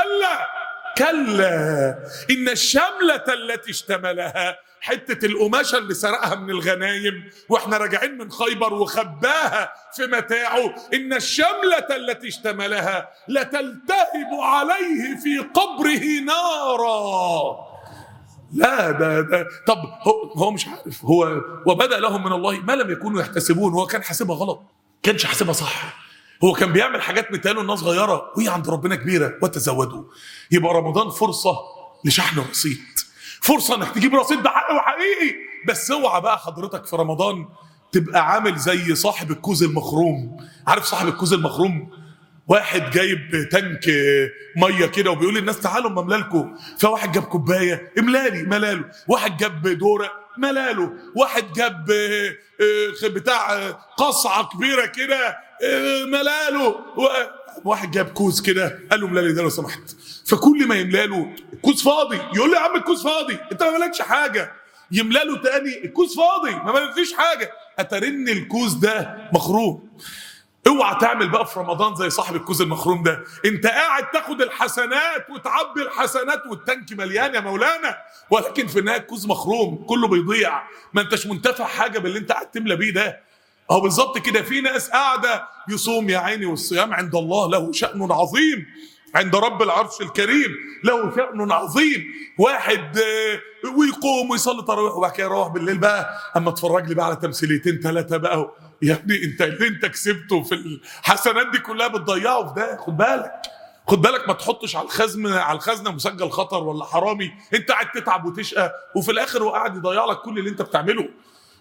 كلا ان الشمله التي اشتملها، حته القماشه اللي سرقها من الغنايم واحنا راجعين من خيبر وخباها في متاعه، ان الشمله التي اشتملها لتلتهب عليه في قبره نارا. لا ده طب هو مش عارف، هو وبدا لهم من الله ما لم يكونوا يحتسبون. هو كان حاسبها غلط، كانش حاسبها صح. هو كان بيعمل حاجات متقالوا الناس صغيره وهي عند ربنا كبيره. وتزودوا. يبقى رمضان فرصه لشحن رصيد، فرصه انك تجيب رصيد بحق وحقيقي. بس اوعى بقى حضرتك في رمضان تبقى عامل زي صاحب الكوز المخروم. عارف صاحب الكوز المخروم؟ واحد جايب تانك ميه كده وبيقول للناس: تعالوا اما املالكم. فواحد جاب كوبايه املالي، ملاله. واحد جاب دوره، ملاله. واحد جاب بتاع قصعه كبيره كده، ملاله. واحد جاب كوز كده قال له: ملالي ده لو سمحت. فكل ما يملاله الكوز فاضي، يقول له: يا عم الكوز فاضي، انت ما ملكش حاجه. يملاله تاني الكوز فاضي، ما ملكليش حاجه. اترن الكوز ده مخروم. اوعى تعمل بقى في رمضان زي صاحب الكوز المخروم ده. انت قاعد تاخد الحسنات وتعبي الحسنات والتانك مليان يا مولانا، ولكن في النهايه الكوز مخروم، كله بيضيع. ما انتش منتفع حاجه باللي انت قاعد تملى بيه ده. اهو بالظبط كده في ناس قاعده يصوم يا عيني، والصيام عند الله له شأن عظيم، عند رب العرش الكريم له شأن عظيم. واحد ويقوم ويصلي تراويح وبعد كده يروح بالليل بقى اما اتفرج لي بقى على تمثيليتين ثلاثه بقى. يا ابني انت اللي انت كسبته في الحسنات دي كلها بتضيعه في ده. خد بالك ما تحطش على الخزنه مسجل خطر ولا حرامي. انت قاعد تتعب وتشقى وفي الاخر هو قاعد يضيع لك كل اللي انت بتعمله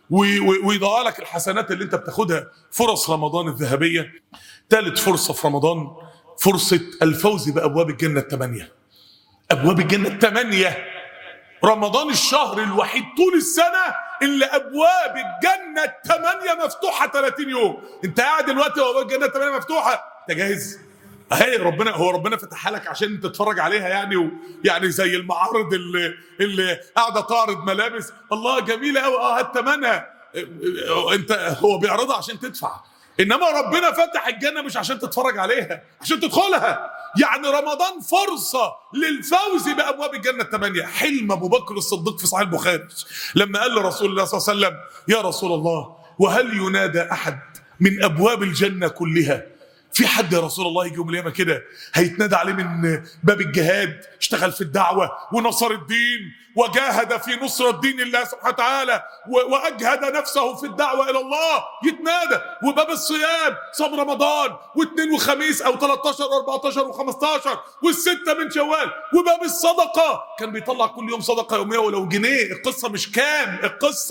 ويضيع لك الحسنات اللي انت بتاخدها. فرص رمضان الذهبيه. ثالث فرصه في رمضان فرصه الفوز بابواب الجنه الثمانيه. ابواب الجنه الثمانيه. رمضان الشهر الوحيد طول السنه اللي ابواب الجنه الثمانيه مفتوحه 30 يوم. انت قاعد دلوقتي وابواب الجنه الثمانيه مفتوحه، انت جاهز؟ اهي ربنا فتحها لك عشان تتفرج عليها يعني. يعني زي المعارض اللي قاعده تعرض ملابس، الله جميله قوي، هات ثمنها. انت هو بيعرضها عشان تدفع، انما ربنا فتح الجنه مش عشان تتفرج عليها، عشان تدخلها. يعني رمضان فرصه للفوز بابواب الجنه الثمانيه. حلم ابو بكر الصديق في صحيح البخاري لما قال لرسول الله صلى الله عليه وسلم: يا رسول الله وهل ينادى احد من ابواب الجنه كلها؟ في حد يا رسول الله يجي يوم القيامه كده هيتنادى عليه من باب الجهاد، اشتغل في الدعوه ونصر الدين وجاهد في نصرة دين الله سبحانه وتعالى واجهد نفسه في الدعوه الى الله، يتنادى. وباب الصيام صام رمضان واثنين وخميس او 13 و14 و15 والسته من شوال. وباب الصدقه كان بيطلع كل يوم صدقه يوميه ولو جنيه. القصه مش كام، القصه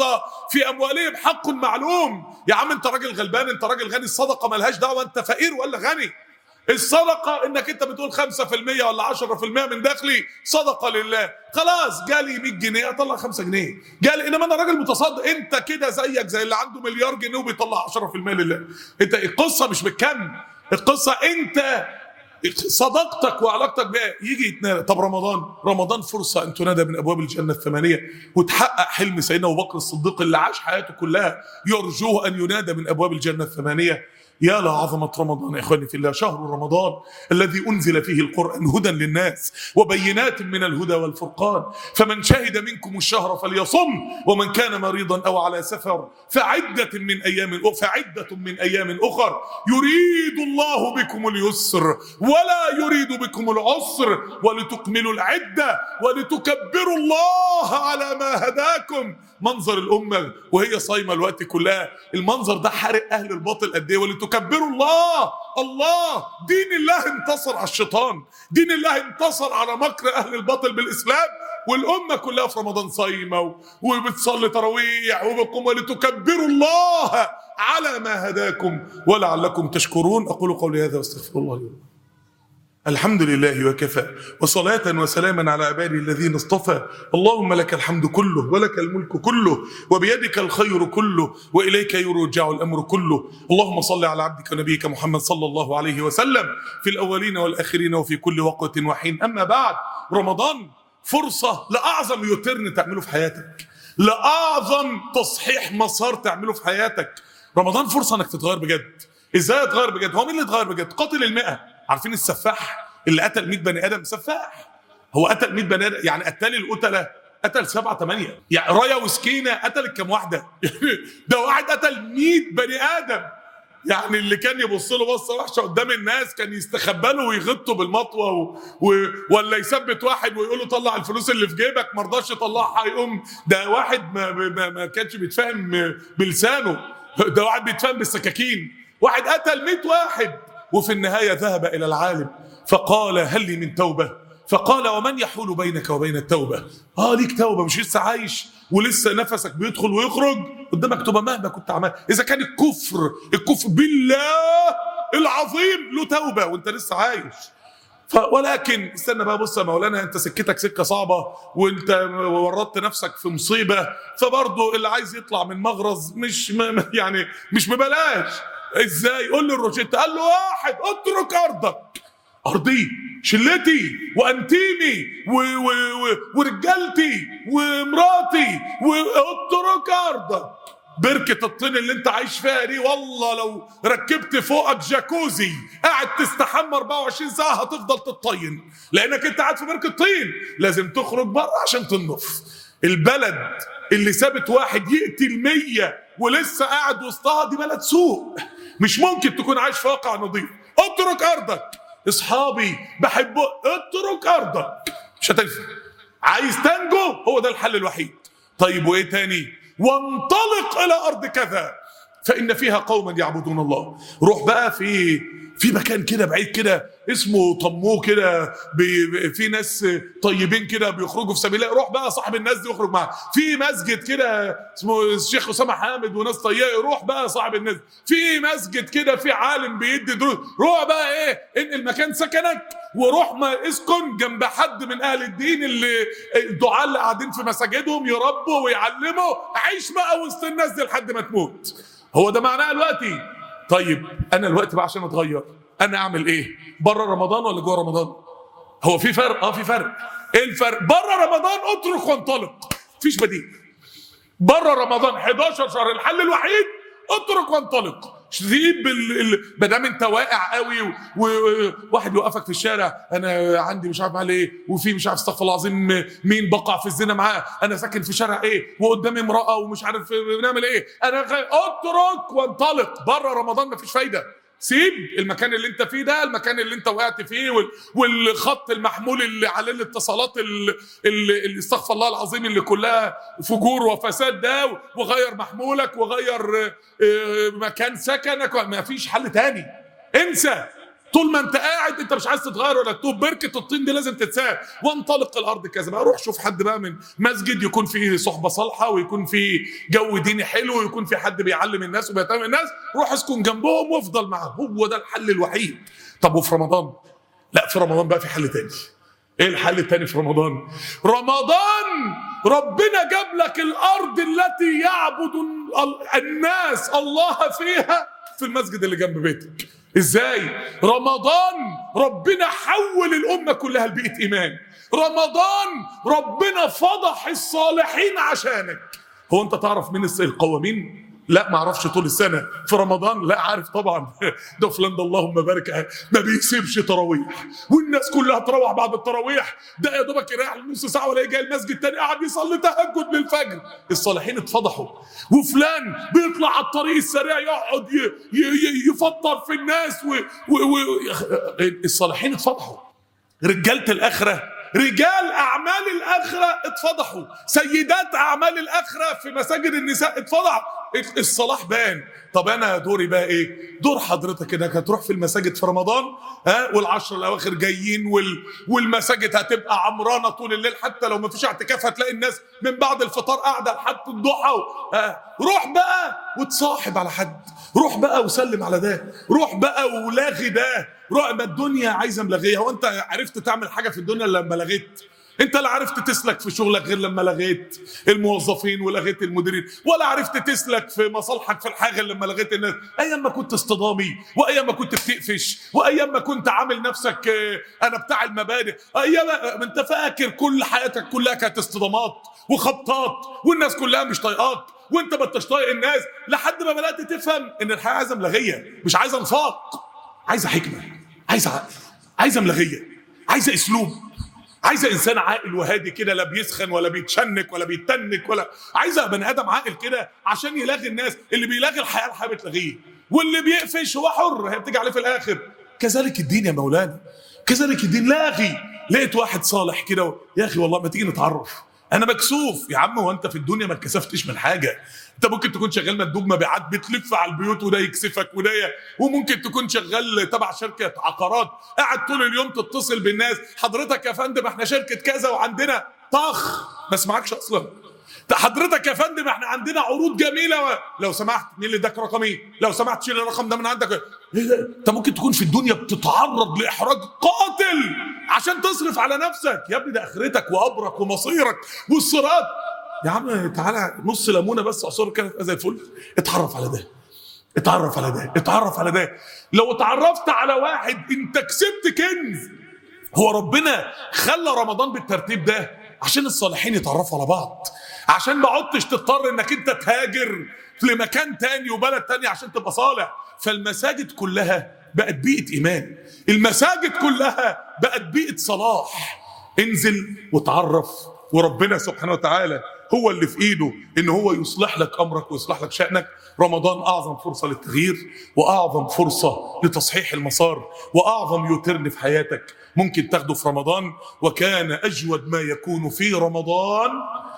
في اموالهم حق معلوم. يا عم انت راجل غلبان، انت راجل غني، الصدقه ملهاش دعوه انت فقير ولا غني. الصدقه انك انت بتقول 5% ولا 10% من دخلي صدقه لله، خلاص جالي 100 جنيه اطلع 5 جنيه، جالي، انما انا راجل متصدق. انت كده زيك زي اللي عنده مليار جنيه وبيطلع 10% لله. انت القصه مش بالكم، القصه انت صداقتك وعلاقتك بها يجي يتنال. طب رمضان فرصه ان تنادى من ابواب الجنه الثمانيه وتحقق حلم سيدنا ابو بكر الصديق اللي عاش حياته كلها يرجوه ان ينادى من ابواب الجنه الثمانيه. يا لعظمة رمضان يا إخواني في الله، شهر رمضان الذي أنزل فيه القرآن هدى للناس وبينات من الهدى والفرقان، فمن شهد منكم الشهر فليصم، ومن كان مريضا أو على سفر فعدة من أيام أخر يريد الله بكم اليسر ولا يريد بكم العسر ولتكملوا العدة ولتكبروا الله على ما هداكم. منظر الأمة وهي صايمة الوقت كلها، المنظر ده حارق أهل الباطل قد إيه. ولتكبروا الله، دين الله انتصر على الشيطان، دين الله انتصر على مكر أهل الباطل بالإسلام، والأمة كلها في رمضان صايمة وبتصلي تراويح وبقوم. ولتكبروا الله على ما هداكم ولعلكم تشكرون. أقول قولي هذا واستغفر الله لي. الحمد لله وكفى، وصلاة وسلاما على عباده الذين اصطفى. اللهم لك الحمد كله ولك الملك كله وبيدك الخير كله وإليك يرجع الأمر كله. اللهم صل على عبدك ونبيك محمد صلى الله عليه وسلم في الأولين والآخرين وفي كل وقت وحين. أما بعد، رمضان فرصة لأعظم يوترن تعمله في حياتك، لأعظم تصحيح مسار تعمله في حياتك. رمضان فرصة انك تتغير بجد. ازاي اتغير بجد؟ هو مين اللي اتغير بجد؟ قاتل ال100. عارفين السفاح اللي قتل 100 بني ادم؟ سفاح. هو قتل 100 بني ادم، يعني قتال القتله قتل 7 8. يعني رايه وسكينه قتلت كام واحده؟ ده واحد قتل 100 بني ادم. يعني اللي كان يبص له بصه وحشه قدام الناس كان يستخبى له ويغطه بالمطوه ولا يثبت واحد ويقول له طلع الفلوس اللي في جيبك، ما رضاش يطلعها، يقوم ده واحد ما كانش بيتفاهم بلسانه، ده واحد بيتفاهم بالسكاكين. واحد قتل 100 واحد، وفي النهايه ذهب الى العالم فقال هل لي من توبه؟ فقال ومن يحول بينك وبين التوبه؟ ليك توبه، مش لسه عايش ولسه نفسك بيدخل ويخرج، قدامك توبه مهما كنت عمال. اذا كان الكفر بالله العظيم له توبه وانت لسه عايش. ولكن استنى بقى، بص يا مولانا، انت سكتك سكه صعبه وانت ورطت نفسك في مصيبه، فبرضه اللي عايز يطلع من مغرز مش ببلاش. ازاي؟ قول له الروشته. قال له واحد اترك ارضي شلتي وانتيمي ورجالتي ومراتي، واترك ارضك. بركة الطين اللي انت عايش فيها دي والله لو ركبت فوقك جاكوزي قاعد تستحمى 24 ساعة هتفضل تتطين، لانك انت قاعد في بركة طين. لازم تخرج بره عشان تنضف. البلد اللي سابت واحد يقتل 100 ولسه قاعد وسطها دي بلد سوء، مش ممكن تكون عايش في واقع نظيف. اترك ارضك. اصحابي بحبه، اترك ارضك، مش هتنفع. عايز تنجو؟ هو ده الحل الوحيد. طيب وايه تاني؟ وانطلق الى ارض كذا فان فيها قوما يعبدون الله. روح بقى في مكان كده بعيد كده اسمه طموه كده، في ناس طيبين كده بيخرجوا في سبيل الله. روح بقى صاحب الناس دي واخرج معاه. في مسجد كده اسمه الشيخ اسامه حامد وناس طيبه، روح بقى صاحب الناس. في مسجد كده في عالم بيدي دروس، روح بقى انقل مكان سكنك وروح ما اسكن جنب حد من اهل الدين اللي الدعاة اللي قاعدين في مساجدهم يربوا ويعلموا. عيش بقى وسط الناس دي لحد ما تموت. هو ده معناه دلوقتي. طيب انا الوقت بقى عشان اتغير انا اعمل ايه؟ بره رمضان ولا جوه رمضان؟ هو في فرق؟ في فرق. ايه الفرق؟ بره رمضان اترك وانطلق، مفيش بديل. بره رمضان 11 شهر الحل الوحيد اترك وانطلق. سيب ما دام انت واقع قوي وواحد يوقفك في الشارع، انا عندي مش عارف على ايه، وفي مش عارف استغفر الله العظيم مين بقع في الزنا معاه، انا ساكن في شارع ايه وقدامي امراه ومش عارف بنعمل ايه، اترك وانطلق. بره رمضان مفيش فايده. سيب المكان اللي انت فيه ده، المكان اللي انت وقعت فيه والخط المحمول اللي عليه الاتصالات اللي استغفر الله العظيم اللي كلها فجور وفساد ده، وغير محمولك وغير مكان سكنك. ما فيش حل تاني. انسى طول ما انت قاعد انت مش عايز تتغير ولا تتوب، بركه الطين دي لازم تتساب. وانطلق الارض كذا بقى، روح شوف حد بقى من مسجد يكون فيه صحبه صالحه ويكون فيه جو ديني حلو ويكون فيه حد بيعلم الناس وبيتعلم الناس، روح اسكن جنبهم وافضل معاهم، هو ده الحل الوحيد. طب وفي رمضان؟ لا، في رمضان بقى في حل تاني. ايه الحل التاني في رمضان؟ رمضان ربنا جاب لك الارض التي يعبد الناس الله فيها في المسجد اللي جنب بيتك. ازاي؟ رمضان ربنا حول الامه كلها لبيئه ايمان. رمضان ربنا فضح الصالحين عشانك. هو انت تعرف مين القوامين؟ لا ما اعرفش. طول السنه في رمضان؟ لا عارف طبعا. ده فلان ده اللهم بارك ما بيسيبش تراويح، والناس كلها تروح بعد التراويح، ده يا دوبك يريح نص ساعه ولا جاي المسجد تاني قاعد يصلي تهجد للفجر. الصالحين اتفضحوا. وفلان بيطلع على الطريق السريع يقعد يفطر في الناس الصالحين اتفضحوا. رجاله الاخره، رجال اعمال الاخره اتفضحوا، سيدات اعمال الاخره في مساجد النساء اتفضحوا. الصلاح بان. طب انا دوري بقى ايه؟ دور حضرتك انك هتروح في المساجد في رمضان والعشر الاواخر جايين والمساجد هتبقى عمرانه طول الليل، حتى لو ما فيش اعتكاف هتلاقي الناس من بعد الفطار قاعده لحد الضحى. روح بقى وتصاحب على حد، روح بقى وسلم على ده، روح بقى ولاغي ده. ما الدنيا عايزه ملغيه. هو انت عرفت تعمل حاجه في الدنيا لما لغيت؟ انت لا عرفت تسلك في شغلك غير لما لغيت الموظفين ولغيت المديرين، ولا عرفت تسلك في مصالحك في الحاجه غير لما لغيت الناس. ايام ما كنت اصطدامي، وايام ما كنت بتقفش، وايام ما كنت عامل نفسك انا بتاع المبادئ، ايام ما انت فاكر كل حياتك كلها كانت اصطدامات وخبطات والناس كلها مش طايقاك وانت ما انتش طايق الناس، لحد ما بدات تفهم ان الحياه عايزه ملغيه، مش عايزه نفاق، عايزه حكمه، عايزه عقل، عايزه ملغيه، عايزه اسلوب، عايزه انسان عاقل وهادي كده، لا بيسخن ولا بيتشنك ولا بيتنك، ولا عايزه بني ادم عاقل كده عشان يلاغي الناس. اللي بيلاغي الحياه بتلاغيه، واللي بيقفش هو حر، هي بتيجي عليه في الاخر. كذلك الدين يا مولانا، كذلك الدين. لاغي. لقيت واحد صالح كده، يا اخي والله ما تيجي نتعرف، انا مكسوف. يا عم هو انت في الدنيا ما اتكسفتش من حاجه؟ انت ممكن تكون شغال مندوب مبيعات بتلف على البيوت وده يكسفك وده، وممكن تكون شغال تبع شركه عقارات قاعد طول اليوم تتصل بالناس، حضرتك يا فندم احنا شركه كذا وعندنا طخ ما اسمعكش اصلا. حضرتك يا فندم احنا عندنا عروض جميله لو سمحت مين اللي اداك رقمي؟ لو سمحت شيل الرقم ده من عندك. ايه ده؟ انت ممكن تكون في الدنيا بتتعرض لاحراج قاتل عشان تصرف على نفسك. يا ابني ده اخرتك وقبرك ومصيرك والصراط. يا عم تعالى نص ليمونه بس عصير كده زي الفل. اتعرف على ده، اتعرف على ده، اتعرف على ده. لو اتعرفت على واحد انت كسبت كنز. هو ربنا خلى رمضان بالترتيب ده عشان الصالحين يتعرفوا على بعض، عشان ما عدتش تضطر انك انت تهاجر لمكان تاني وبلد تاني عشان تبقى صالح. فالمساجد كلها بقت بيئة ايمان، المساجد كلها بقت بيئة صلاح. انزل وتعرف، وربنا سبحانه وتعالى هو اللي في ايده ان هو يصلح لك امرك ويصلح لك شأنك. رمضان اعظم فرصة للتغيير، واعظم فرصة لتصحيح المسار، واعظم يوترن في حياتك ممكن تاخده في رمضان. وكان اجود ما يكون في رمضان،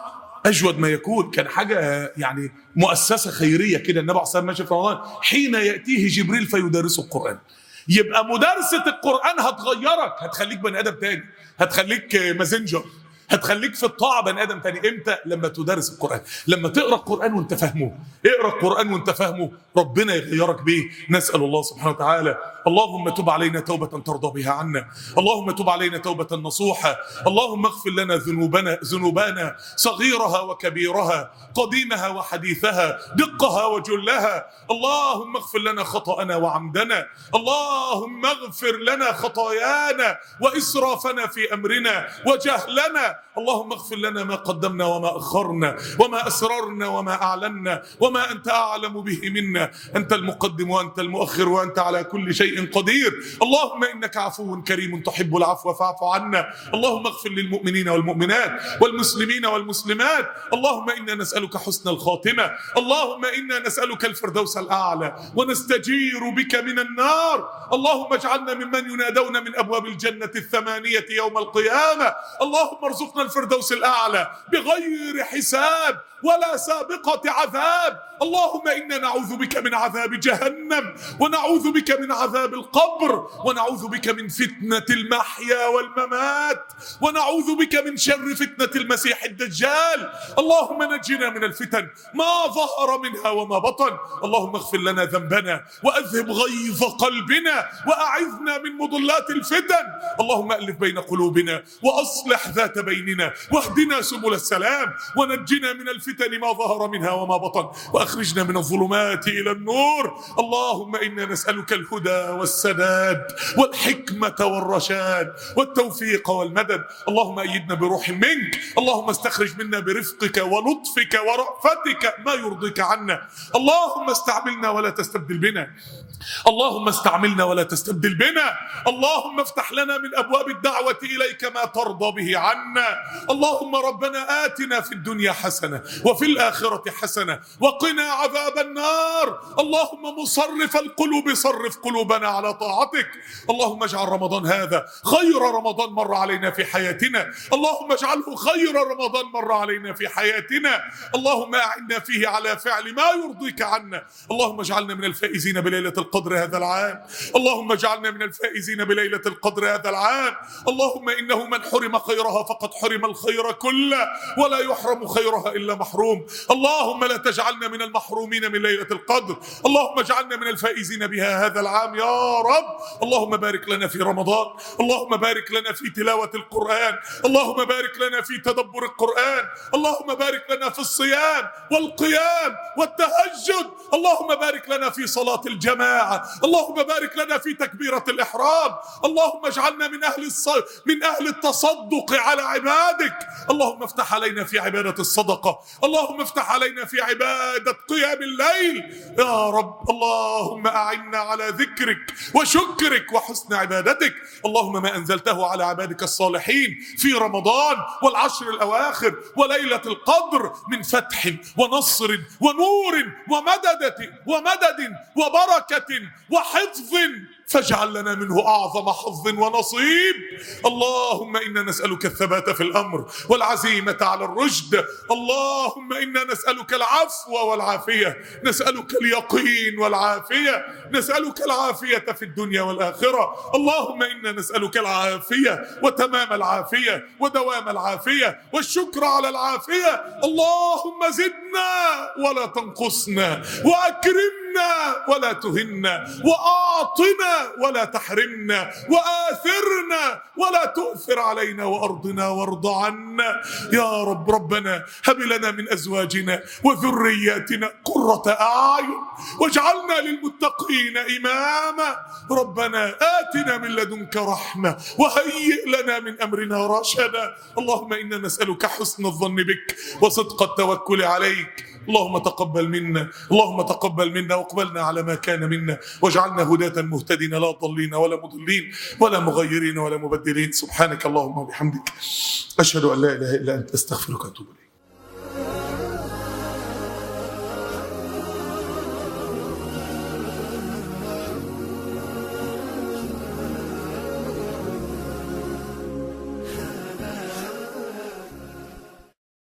اجود ما يكون، كان حاجه يعني مؤسسه خيريه كده. النبي عليه الصلاه والسلام ماشي في رمضان حين ياتيه جبريل فيدرسه القران. يبقى مدارسه القران هتغيرك، هتخليك بني ادم تاني، هتخليك مازنجر، هتخليك في الطاعه بني ادم تاني. امتى؟ لما تدرس القران، لما تقرا القران وانت فاهمه. اقرا القران وانت فاهمه، ربنا يغيرك بيه. نسال الله سبحانه وتعالى اللهم تب علينا توبه ترضى بها عنا، اللهم تب علينا توبه نصوحه، اللهم اغفر لنا ذنوبنا صغيرها وكبيرها، قديمها وحديثها، دقها وجلها. اللهم اغفر لنا خطأنا وعمدنا، اللهم اغفر لنا خطايانا واسرافنا في امرنا وجهلنا. اللهم اغفر لنا ما قدمنا وما أخرنا وما أسررنا وما أعلنا وما أنت أعلم به منا. أنت المقدم وأنت المؤخر وأنت على كل شيء قدير. اللهم إنك عفو كريم تحب العفو فاعف عنا. اللهم اغفر للمؤمنين والمؤمنات والمسلمين والمسلمات. اللهم إنا نسألك حسن الخاتمة، اللهم إنا نسألك الفردوس الأعلى ونستجير بك من النار. اللهم اجعلنا ممن ينادون من أبواب الجنة الثمانية يوم القيامة. اللهم ارزقنا وارزقنا الفردوس الأعلى بغير حساب ولا سابقة عذاب. اللهم إنا نعوذ بك من عذاب جهنم، ونعوذ بك من عذاب القبر، ونعوذ بك من فتنة المحيا والممات، ونعوذ بك من شر فتنة المسيح الدجال. اللهم نجنا من الفتن ما ظهر منها وما بطن. اللهم اغفر لنا ذنبنا وأذهب غيظ قلبنا وأعذنا من مضلات الفتن. اللهم ألف بين قلوبنا وأصلح ذات بيننا واهدنا سبل السلام، ونجنا من الفتن ما ظهر منها وما بطن، وأخرجنا من الظلمات إلى النور. اللهم إنا نسألك الهدى والسداد والحكمة والرشاد والتوفيق والمدد. اللهم أيدنا بروح منك. اللهم استخرج منا برفقك ولطفك ورأفتك ما يرضيك عنا. اللهم استعملنا ولا تستبدل بنا. اللهم استعملنا ولا تستبدل بنا. اللهم افتح لنا من أبواب الدعوة إليك ما ترضى به عنا. اللهم ربنا آتنا في الدنيا حسنة وفي الآخرة حسنة وقنا عذاب النار. اللهم مصرف القلوب صرف قلوبنا على طاعتك. اللهم اجعل رمضان هذا خير رمضان مر علينا في حياتنا. اللهم اجعله خير رمضان مر علينا في حياتنا. اللهم أعنا فيه على فعل ما يرضيك عنا. اللهم اجعلنا من الفائزين بليلة القدر هذا العام. اللهم اجعلنا من الفائزين بليلة القدر هذا العام. اللهم إنه من حرم خيرها فقد حرم الخير كله، ولا يحرم خيرها إلا محروم. اللهم لا تجعلنا من المحرومين من ليلة القدر. اللهم اجعلنا من الفائزين بها هذا العام يا رب. اللهم بارك لنا في رمضان. اللهم بارك لنا في تلاوة القرآن. اللهم بارك لنا في تدبر القرآن. اللهم بارك لنا في الصيام والقيام والتهجد. اللهم بارك لنا في صلاة الجماعة. اللهم بارك لنا في تكبيرة الإحرام. اللهم اجعلنا من أهل التصدق على عبادك. اللهم افتح علينا في عبادة الصدقة. اللهم افتح علينا في عبادة قيام الليل يا رب. اللهم أعنا على ذكرك وشكرك وحسن عبادتك. اللهم ما أنزلته على عبادك الصالحين في رمضان والعشر الأواخر وليلة القدر من فتح ونصر ونور ومدد وبركة وحفظ فاجعل لنا منه أعظم حظ ونصيب. اللهم إنا نسألك الثبات في الأمر والعزيمة على الرشد. اللهم إنا نسألك العفو والعافية، نسألك اليقين والعافية، نسألك العافية في الدنيا والآخرة. اللهم إنا نسألك العافية وتمام العافية ودوام العافية والشكر على العافية. اللهم زدنا ولا تنقصنا، وأكرمنا ولا تهنا، وأعطنا ولا تحرمنا، وآثرنا ولا تؤثر علينا، وأرضنا وارض عنا يا رب. ربنا هب لنا من أزواجنا وذرياتنا قرة أعين واجعلنا للمتقين إماما. ربنا آتنا من لدنك رحمة وهيئ لنا من أمرنا رشدا. اللهم إنا نسألك حسن الظن بك وصدق التوكل عليك. اللهم تقبل منا، اللهم تقبل منا واقبلنا على ما كان منا، واجعلنا هداة مهتدين لا ضالين ولا مضلين ولا مغيرين ولا مبدلين. سبحانك اللهم وبحمدك أشهد أن لا إله إلا أنت أستغفرك وأتوب إليك.